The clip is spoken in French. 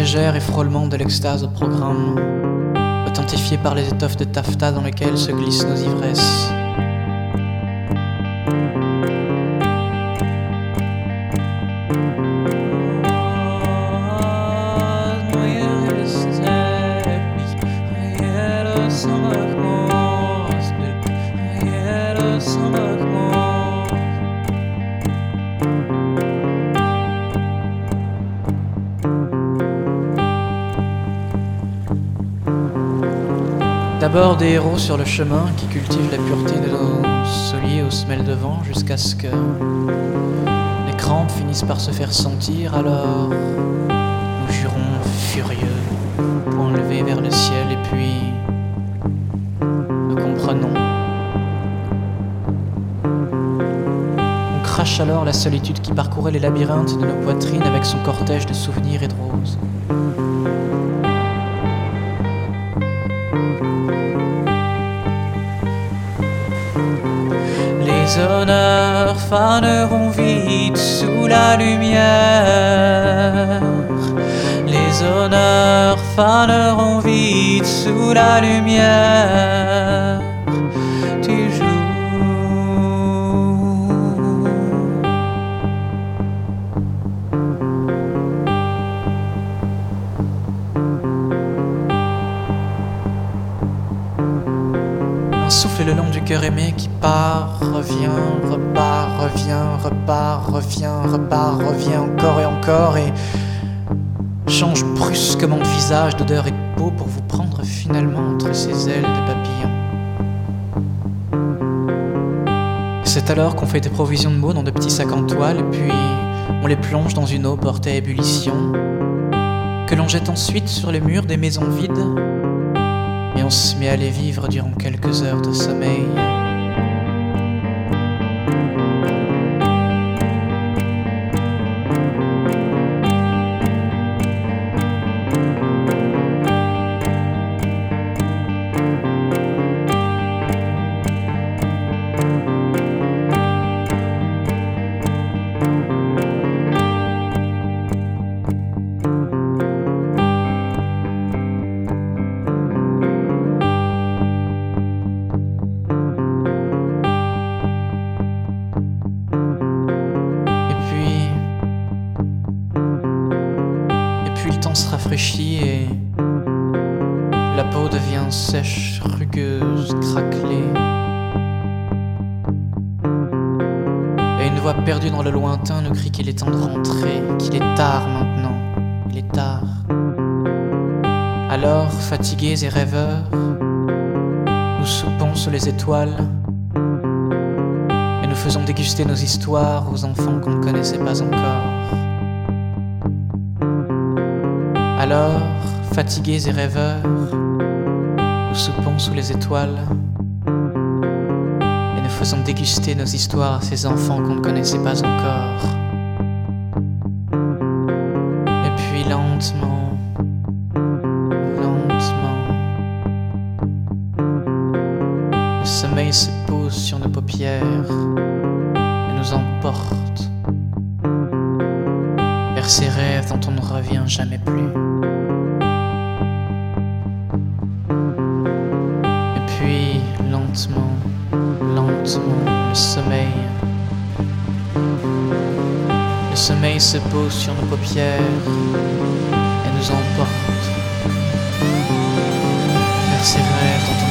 légère et frôlement de l'extase au programme, authentifié par les étoffes de taffetas dans lesquelles se glissent nos ivresses. D'abord des héros sur le chemin qui cultivent la pureté de nos soliers aux semelles de vent jusqu'à ce que les crampes finissent par se faire sentir, alors nous jurons furieux, poing levé vers le ciel, et puis nous comprenons. On crache alors la solitude qui parcourait les labyrinthes de nos poitrines avec son cortège de souvenirs et de roses. Les honneurs faneront vite sous la lumière. Les honneurs faneront vite sous la lumière du jour. Un souffle le long du cœur aimé qui part, revient, repart, revient, repart, revient, repart, revient encore et encore, et change brusquement de visage, d'odeur et de peau pour vous prendre finalement entre ses ailes de papillon. C'est alors qu'on fait des provisions de mots dans de petits sacs en toile, et puis on les plonge dans une eau portée à ébullition, que l'on jette ensuite sur les murs des maisons vides, et on se met à les vivre durant quelques heures de sommeil. Puis le temps se rafraîchit et la peau devient sèche, rugueuse, craquelée. Et une voix perdue dans le lointain nous crie qu'il est temps de rentrer, qu'il est tard maintenant, il est tard. Alors, fatigués et rêveurs, nous soupons sous les étoiles et nous faisons déguster nos histoires aux enfants qu'on ne connaissait pas encore. Alors, fatigués et rêveurs, nous soupons sous les étoiles et nous faisons déguster nos histoires à ces enfants qu'on ne connaissait pas encore. Et puis lentement, lentement, le sommeil se pose sur nos paupières et nous emporte vers ces rêves dont on ne revient jamais plus. Et puis, lentement, lentement, le sommeil se pose sur nos paupières et nous emporte vers ces rêves dont on